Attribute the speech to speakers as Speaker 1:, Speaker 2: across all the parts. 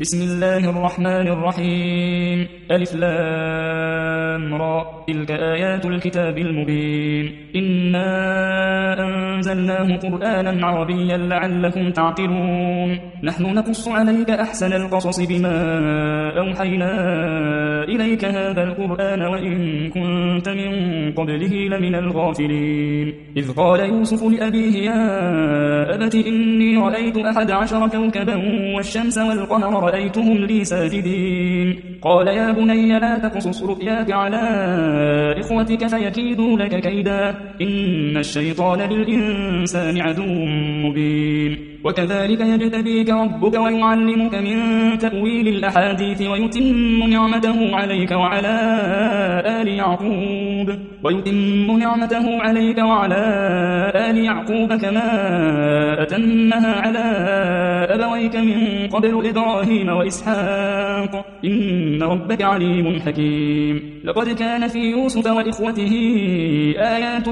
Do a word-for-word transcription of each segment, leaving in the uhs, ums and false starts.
Speaker 1: بسم الله الرحمن الرحيم. ألف لام را. تلك آيات الكتاب المبين. إنا أنزلناه قرآنا عربيا لعلكم تعقلون. نحن نقص عليك أحسن القصص بما أوحينا إليك هذا القرآن وإن كنت من قبله لمن الغافلين. إذ قال يوسف لأبيه يا أبت إني رأيت أحد عشر كوكبا والشمس والقمر رأيتهم لي ساجدين. قال يا بني لا تقصص رؤياك على إخوتك فيكيدوا لك كيدا إن الشيطان للإنسان عدو مبين. وكذلك يجتبيك ربك ويعلمك من تأويل الأحاديث ويتم نعمته عليك وعلى آل يعقوب ويتم نعمته عليك وعلى آل يعقوب كما أتمها على أبويك من قبل إبراهيم وإسحاق إن ربك عليم حكيم. لقد كان في يوسف وإخوته آيات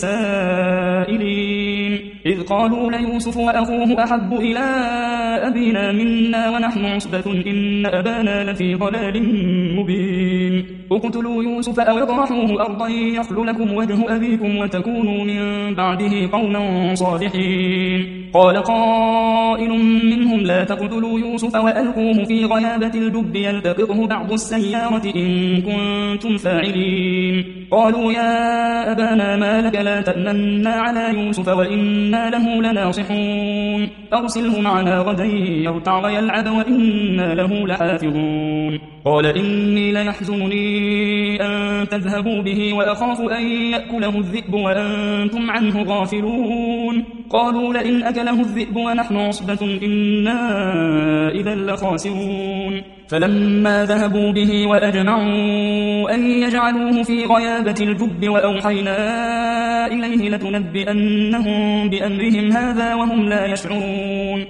Speaker 1: للسائلين إذ قالوا ليوسف وأخوه أحب إلى أبينا منا ونحن عصبة إن أبانا لفي ضلال مبين. اقتلوا يوسف أو اطرحوه أرضا يخل لكم وجه أبيكم وتكونوا من بعده قوما صالحين. قال قائل منهم لا تقتلوا يوسف وألقوه في غيابة الجب يلتقطه بعض السيارة إن كنتم فاعلين. قالوا يا أبانا ما لك لا تأمنا على يوسف وإنا له لناصحون. أرسله معنا غدا يرتع ويلعب وإنا له لحافظون. قال إني ليحزنني أن تذهبوا به وأخاف أن يأكله الذئب وأنتم عنه غافلون. قالوا لئن أكله الذئب ونحن عصبة إنا إذا لخاسرون. فلما ذهبوا به وأجمعوا أن يجعلوه في غيابة الجب وأوحينا إليه لتنبئنهم بأمرهم هذا وهم لا يشعرون.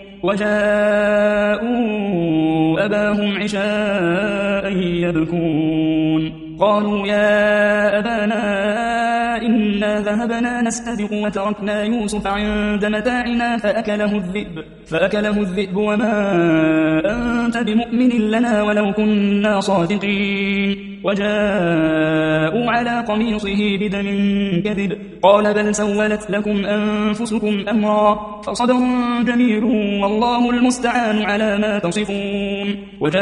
Speaker 1: وجاءوا أباهم عشاء يبكون. قالوا يا أبانا إنا ذهبنا نستبق وتركنا يوسف عند متاعنا فأكله الذئب فأكله الذئب وما أنت بمؤمن لنا ولو كنا صادقين. وجاءوا على قميصه بدم كذب قال بل سولت لكم أنفسكم أمرا فصبر جميل والله المستعان على ما تصفون.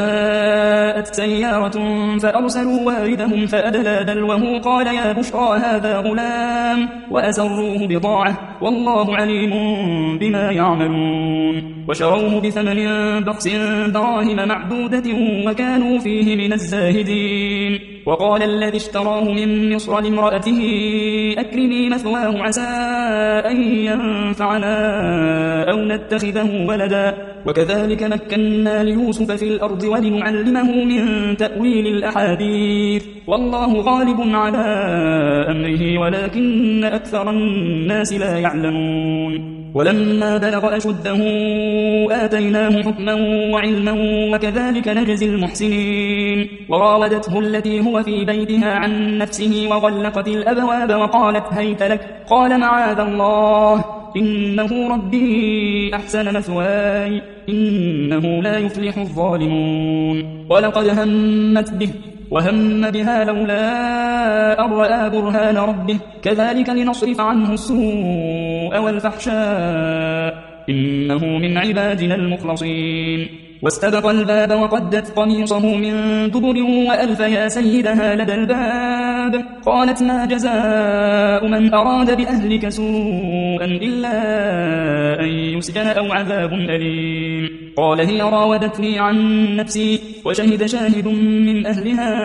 Speaker 1: وجاءت سيارة فأرسلوا واردهم فأدلى دلوه قال يا بشرى هذا غلام وأسروه بضاعة والله عليم بما يعملون. وشروه بثمن بخس دراهم معدودة وكانوا فيه من الزاهدين. وقال الذي اشتراه من مصر لامرأته أكرمي مثواه عسى أن ينفعنا أو نتخذه ولدا. وكذلك مكنا ليوسف في الأرض ولنعلمه من تأويل الأحاديث والله غالب على أمره ولكن أكثر الناس لا يعلمون. ولما بلغ أشده آتيناه حكما وعلما وكذلك نجزي المحسنين. وراودته التي هو في بيتها عن نفسه وغلقت الأبواب وقالت هيت لك قال معاذ الله إنه ربي أحسن مثواي إنه لا يفلح الظالمون. ولقد همت به وهم بها لولا أن رأى برهان ربه كذلك لنصرف عنه السوء والفحشاء إنه من عبادنا المخلصين. واستبق الباب وقدت قميصه من دبر وألف يا سيدها لدى الباب قالت ما جزاء من أراد بأهلك سوءا إلا أن يسجن أو عذاب أليم. قال هي راودتني عن نفسي وشهد شاهد من أهلها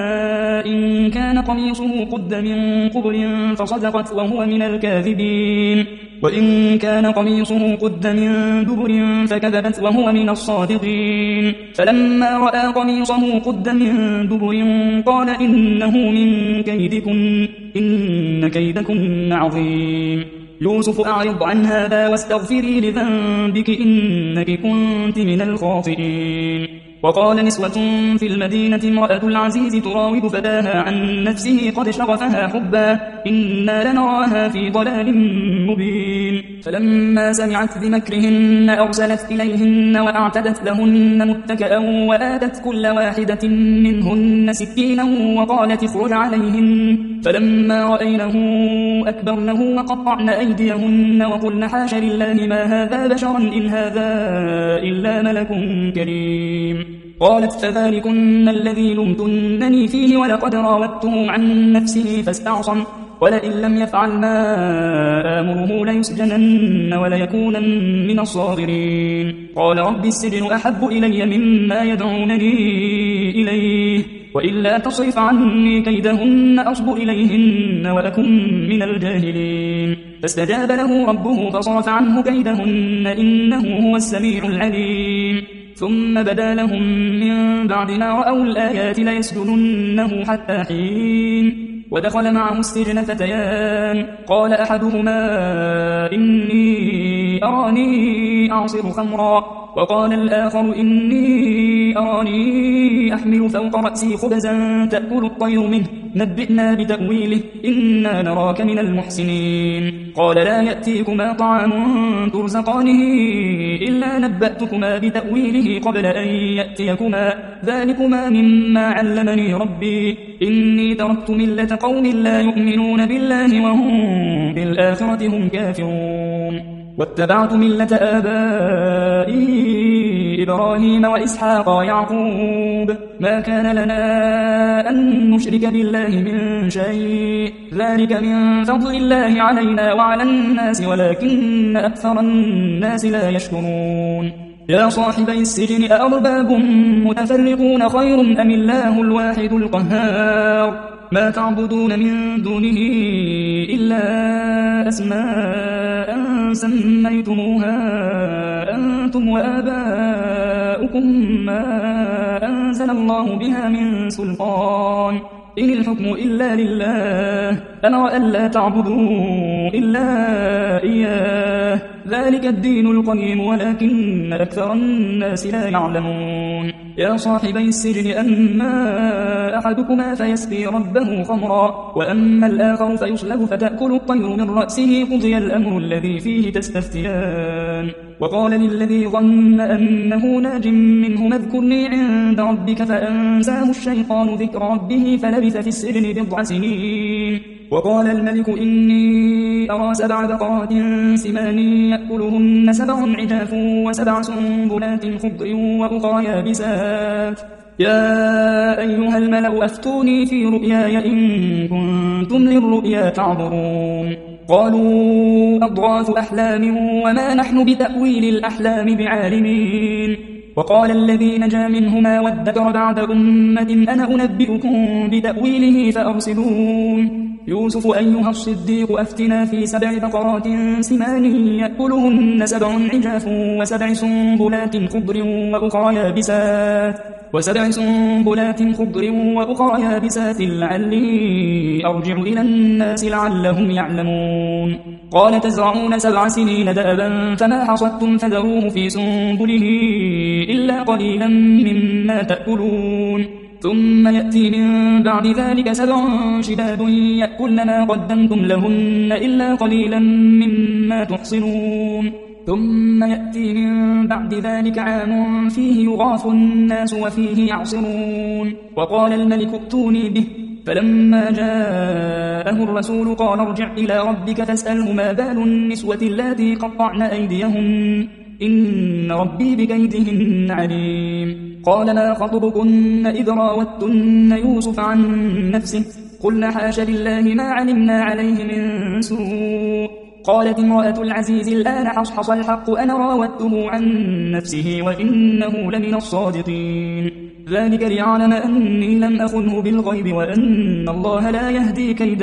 Speaker 1: إن كان قميصه قد من قبل فصدقت وهو من الكاذبين وإن كان قميصه قد من دبر فكذبت وهو من الصادقين. فلما رأى قميصه قد من دبر قال إنه من كيدكن إن كيدكن عظيم. يوسف أعرض عن هذا واستغفري لذنبك إنك كنت من الخاطئين. وقال نسوة في المدينة امرأة العزيز تراود فتاها عن نفسه قد شغفها حبا إنا لنراها في ضلال مبين فلما سمعت بمكرهن أرسلت إليهن وأعتدت لهن متكئا وآتت كل واحدة منهن سكينا وقالت اخرج عليهن فلما رأينه أكبرنه وقطعن أيديهن وقلن حاش لله ما هذا بشرا إن هذا إلا ملك كريم قالت فذلكن الذي لمتنني فيه ولقد راودته عن نفسه فاستعصم ولئن لم يفعل ما آمره ليسجنن وليكونن من الصاغرين قال رب السجن أحب إلي مما يدعونني إليه وإلا تصرف عني كيدهن أصب إليهن وأكن من الجاهلين فاستجاب له ربه فصرف عنه كيدهن إنه هو السميع العليم ثم بدا لهم من بعد ما رأوا الآيات ليسجننه حتى حين ودخل معه السجن فتيان قال أحدهما إني أراني أعصر خمرا وقال الآخر إني أراني أحمل فوق رأسي خبزا تأكل الطير منه نبئنا بتأويله إنا نراك من المحسنين قال لا يأتيكما طعام ترزقانه إلا نبأتكما بتأويله قبل أن يأتيكما ذلكما مما علمني ربي إني تركت ملة قوم لا يؤمنون بالله وهم بالآخرة هم كافرون واتبعت ملة آبائي إبراهيم وإسحاق ويعقوب ما كان لنا أن نشرك بالله من شيء ذلك من فضل الله علينا وعلى الناس ولكن أكثر الناس لا يشكرون يا صاحبي السجن أأرباب متفرقون خير أم الله الواحد القهار ما تعبدون من دونه إلا أسماء سميتموها أنتم وآباؤكم ما أنزل الله بها من سلطان إن الحكم إلا لله أمر ألا تعبدوا إلا إياه ذلك الدين القيم ولكن أكثر الناس لا يعلمون يا صاحبي السجن أما أحدكما فيسقي ربه خمرا وأما الآخر فيصلب فتأكل الطير من رأسه قضي الأمر الذي فيه تستفتيان وقال للذي ظن أنه ناج منه اذكرني عند ربك فأنساه الشيطان ذكر ربه فلبث في السجن بضع سنين وقال الملك إني أرى سبع بقرات سمان يأكلهن سبع عجاف وسبع سنبلات خضر وأخرى يابسات يا أيها الملأ أفتوني في رؤياي إن كنتم للرؤيا تعبرون قالوا أضغاث أحلام وما نحن بتأويل الأحلام بعالمين وقال الذي نجا منهما وادكر بعد أمة أنا أنبئكم بتأويله فأرسلون يوسف أيها الصديق أفتنا في سبع بقرات سمان يأكلهن سبع عجاف وسبع سنبلات خضر وأخرى يابسات وسبع سنبلات خضر وأخرى يابسات لعلي أرجع إلى الناس لعلهم يعلمون قال تزرعون سبع سنين دأبا فما حصدتم فذروه في سنبله إلا قليلا مما تأكلون ثم يأتي من بعد ذلك سبع شداد يأكلن ما قدمتم لهن إلا قليلا مما تحصنون ثم يأتي من بعد ذلك عام فيه يغاث الناس وفيه يعصرون وقال الملك ائتوني به فلما جاءه الرسول قال ارجع إلى ربك فاسأله ما بال النسوة اللاتي قطعن أيديهن إن ربي بكيدهن عليم قال ما خطبكن إذ راوتن يوسف عن نفسه قلنا حاش لله ما علمنا عليه من سوء قالت امرأة العزيز الآن حصحص الحق أنا راودته عن نفسه وإنه لمن الصادقين ذلك ليعلم أني لم أخنه بالغيب وأن الله لا يهدي كيد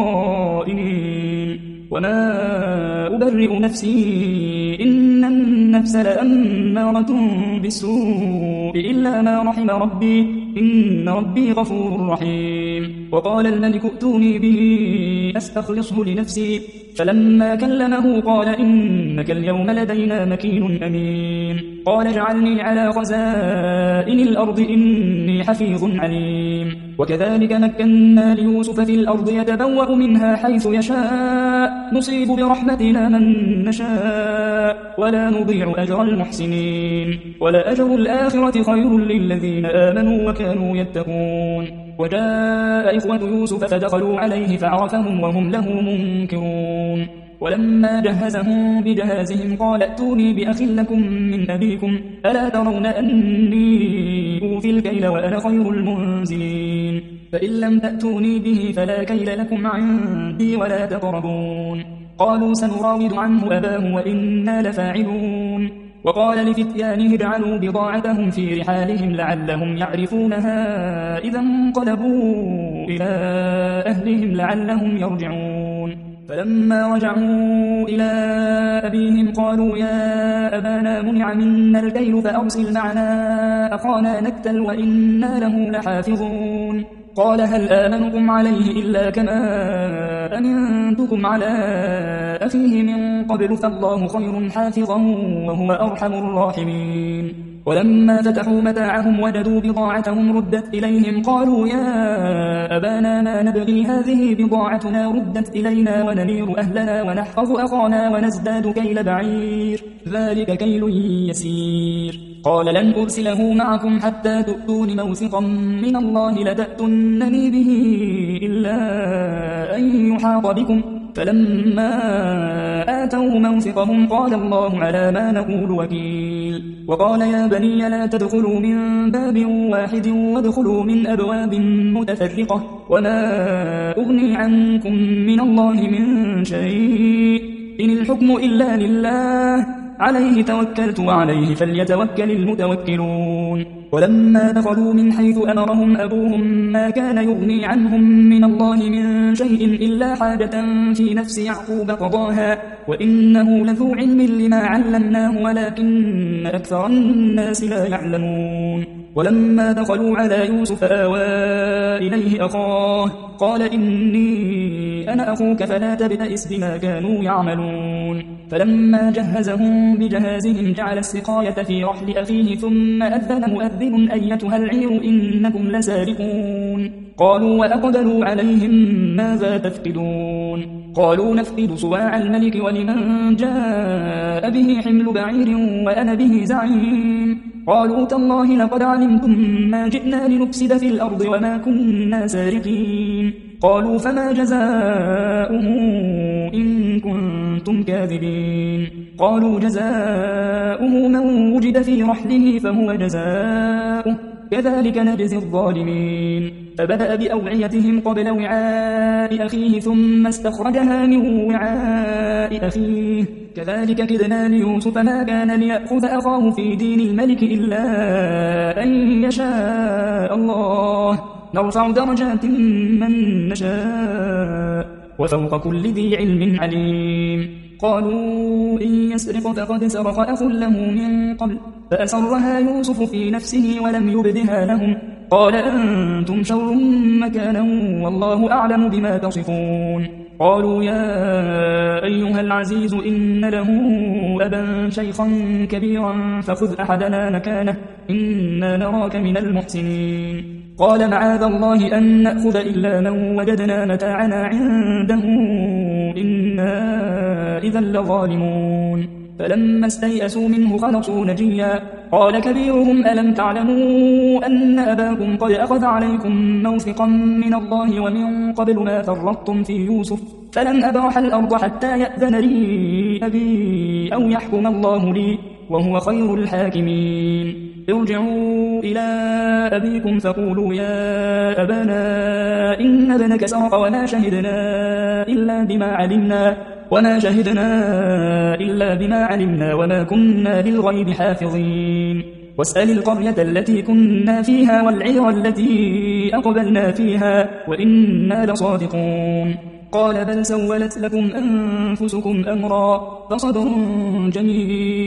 Speaker 1: الخائنين وما أبرئ نفسي إن النفس لأمارة بالسوء إلا ما رحم ربي إن ربي غفور رحيم وقال الملك ائتوني به أستخلصه لنفسي فلما كلمه قال إنك اليوم لدينا مكين أمين قال اجعلني على خزائن الأرض إني حفيظ عليم وكذلك مكنا ليوسف في الأرض يتبوأ منها حيث يشاء نصيب برحمتنا من نشاء ولا نضيع أجر المحسنين ولأجر الآخرة خير للذين آمنوا وكانوا يتقون وجاء إخوة يوسف فدخلوا عليه فعرفهم وهم له منكرون ولما جهزهم بجهازهم قال ائتوني بأخ لكم من أبيكم ألا ترون أني أوفي الكيل وأنا خير المنزلين فإن لم تأتوني به فلا كيل لكم عندي ولا تقربون قالوا سنراود عنه أباه وإنا لفاعلون وقال لفتيانه اجعلوا بضاعتهم في رحالهم لعلهم يعرفونها إذا انقلبوا إلى أهلهم لعلهم يرجعون فلما رجعوا إلى أبيهم قالوا يا أبانا منع منا الكيل فأرسل معنا أخانا نكتل وإنا له لحافظون قال هل آمنكم عليه إلا كما أمنتكم على أخيه من قبل فالله خير حافظا وهو أرحم الراحمين ولما فتحوا متاعهم وجدوا بضاعتهم ردت إليهم قالوا يا أبانا ما نبغي هذه بضاعتنا ردت إلينا ونمير أهلنا ونحفظ أخانا ونزداد كيل بعير ذلك كيل يسير قال لن أرسله معكم حتى تؤتون موثقا من الله لتأتنني به إلا أن يحاط بكم فلما آتوه موثقهم قال الله على ما نقول وكيل وقال يا بني لا تدخلوا من باب واحد وادخلوا من أبواب متفرقة وما أغني عنكم من الله من شيء إن الحكم إلا لله عليه توكلت وعليه فليتوكل المتوكلون ولما دخلوا من حيث أمرهم أبوهم ما كان يغني عنهم من الله من شيء إلا حاجة في نفس يعقوب قضاها وإنه لذو علم لما علمناه ولكن أكثر الناس لا يعلمون ولما دخلوا على يوسف آوى إليه أخاه قال إني أنا أخوك فلا تبتئس بما كانوا يعملون فلما جهزهم بجهازهم جعل السقاية في رحل أخيه ثم أذن مؤذن أيتها العير إنكم لسارقون قالوا وأقبلوا عليهم ماذا تفقدون قالوا نفقد صواع الملك ولمن جاء به حمل بعير وأنا به زعيم قالوا تالله لقد علمتم ما جئنا لنفسد في الأرض وما كنا سارقين قالوا فما جزاؤه إن كنتم كاذبين قالوا جزاؤه من وجد في رحله فهو جزاؤه كذلك نجزي الظالمين فبدأ بأوعيتهم قبل وعاء أخيه ثم استخرجها من وعاء أخيه كذلك كدنا ليوسف ما كان ليأخذ أخاه في دين الملك إلا أن يشاء الله نرفع درجات من نشاء وفوق كل ذي علم عليم قالوا إن يسرق فقد سرق أخ له من قبل فأسرها يوسف في نفسه ولم يبدها لهم قال أنتم شر مكانا والله أعلم بما تصفون قالوا يا أيها العزيز إن له أبا شيخا كبيرا فخذ أحدنا مكانه إنا نراك من المحسنين قال معاذ الله أن نأخذ إلا من وجدنا متاعنا عنده إنا إذا لظالمون فلما استيئسوا منه خلصوا نجيا قال كبيرهم ألم تعلموا أن أباكم قد أخذ عليكم موثقا من الله ومن قبل ما فرطتم في يوسف فلن أبرح الأرض حتى يأذن لي أبي أو يحكم الله لي وهو خير الحاكمين ارجعوا إلى أبيكم فقولوا يا أبانا إن ابنك سرق وما شهدنا إلا بما علمنا وما شهدنا إلا بما علمنا وما كنا للغيب حافظين واسأل القرية التي كنا فيها والعير التي أقبلنا فيها وإنا لصادقون قال بل سولت لكم أنفسكم أمرا فصبر جميل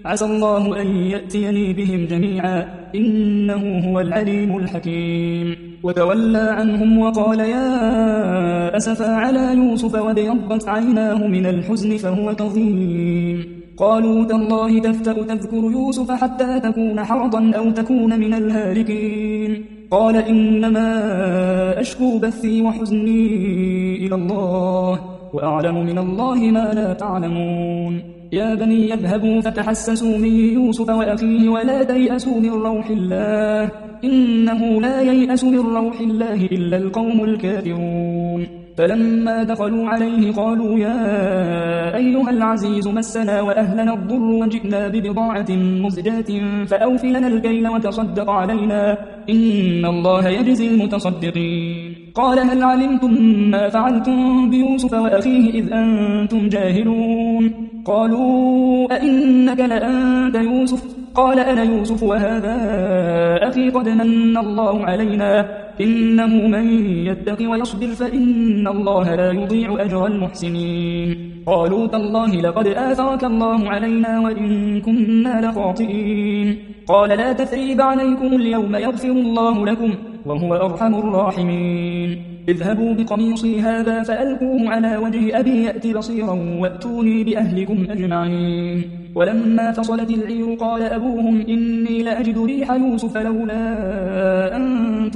Speaker 1: عسى الله أن يأتيني بهم جميعا إنه هو العليم الحكيم. وتولى عنهم وقال يا أسفا على يوسف وابيضت عيناه من الحزن فهو كظيم. قالوا تالله تفتأ تذكر يوسف حتى تكون حرضا أو تكون من الهالكين. قال إنما أشكو بثي وحزني إلى الله وأعلم من الله ما لا تعلمون. يا بني يذهبوا فتحسسوا من يوسف وأخيه ولا تيأسوا من روح الله إنه لا ييأس من روح الله إلا القوم الكافرون. فلما دخلوا عليه قالوا يا أيها العزيز مسنا وأهلنا الضر وجئنا ببضاعة مزجاة فأوف لنا الكيل وتصدق علينا إن الله يجزي المتصدقين. قال هل علمتم ما فعلتم بيوسف وأخيه إذ أنتم جاهلون؟ قالوا أئنك لأنت يوسف؟ قال أنا يوسف وهذا أخي قد من الله علينا إنه من يتق ويصبر فإن الله لا يضيع أجر المحسنين. قالوا تالله لقد آثرك الله علينا وإن كنا لخاطئين. قال لا تثريب عليكم اليوم يغفر الله لكم وهو أرحم الراحمين. اذهبوا بقميصي هذا فألقوه على وجه أبي يأت بصيرا وأتوني بأهلكم أجمعين. ولما فصلت العير قال أبوهم إني لأجد ريح يوسف لولا أن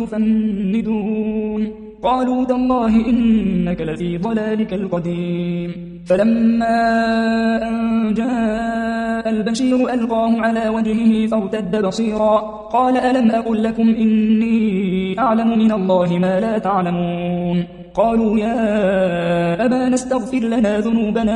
Speaker 1: تفندون. قالوا تالله إنك لفي ضلالك القديم. فلما أن جاء البشير ألقاه على وجهه فارتد بصيرا قال ألم أقل لكم إني أعلم من الله ما لا تعلمون. قالوا يا أبانا استغفر لنا ذنوبنا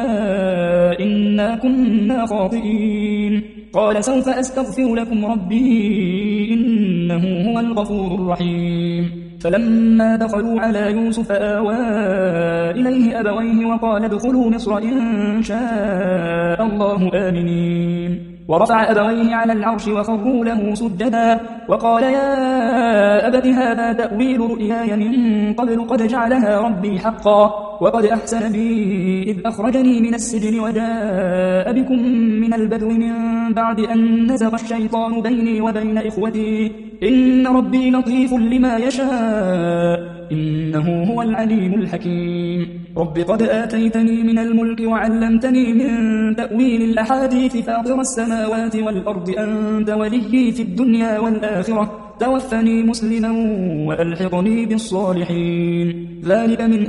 Speaker 1: إنا كنا خاطئين. قال سوف أستغفر لكم ربي إنه هو الغفور الرحيم. فلما دخلوا على يوسف آوى إليه أبويه وقال ادخلوا مصر إن شاء الله آمنين. ورفع أبويه على العرش وخروا له سجدا وقال يا أبت هذا تأويل رؤياي من قبل قد جعلها ربي حقا وقد أحسن بي إذ أخرجني من السجن وجاء بكم من البدو من بعد أن نزغ الشيطان بيني وبين إخوتي إن ربي لطيف لما يشاء إنه هو العليم الحكيم. رب قد آتيتني من الملك وعلمتني من تأويل الأحاديث فاطر السماوات والأرض أنت وليي في الدنيا والآخرة توفني مسلما وألحقني بالصالحين. ذلك من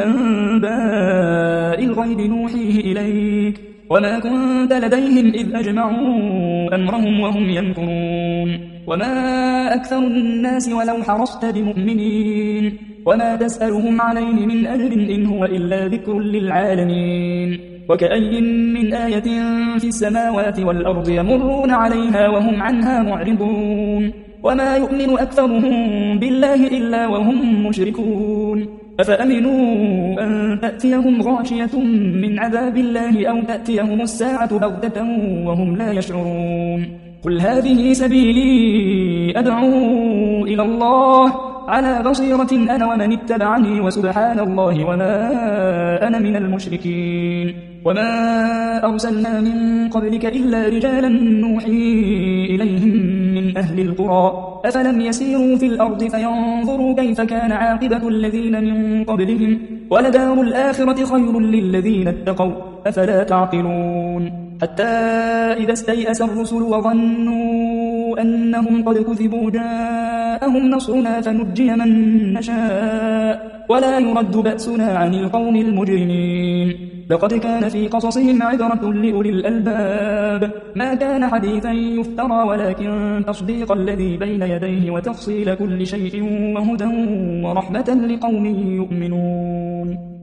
Speaker 1: أنباء الغيب نوحيه إليك وما كنت لديهم إذ أجمعوا أمرهم وهم يمكرون. وما أكثر الناس ولو حرصت بمؤمنين وما تسألهم عليه من أجر إن هو إلا ذكر للعالمين. وكأي من آية في السماوات والأرض يمرون عليها وهم عنها معرضون وما يؤمن أكثرهم بالله إلا وهم مشركون. أفأمنوا أن تأتيهم غاشية من عذاب الله أو تأتيهم الساعة بغتة وهم لا يشعرون. قل هذه سبيلي أدعو إلى الله على بصيرة أنا ومن اتبعني وسبحان الله وما أنا من المشركين. وما أرسلنا من قبلك إلا رجالا نوحي إليهم من أهل القرى أفلم يسيروا في الأرض فينظروا كيف كان عاقبة الذين من قبلهم ولدار الآخرة خير للذين اتقوا أفلا تعقلون. حتى إذا استيأس الرسل وظنوا أنهم قد كذبوا جاءهم نصرنا فنجي من نشاء ولا يرد بأسنا عن القوم المجرمين. لقد كان في قصصهم عبرة لأولي الألباب ما كان حديثا يفترى ولكن تصديق الذي بين يديه وتفصيل كل شيء وهدى ورحمة لقوم يؤمنون.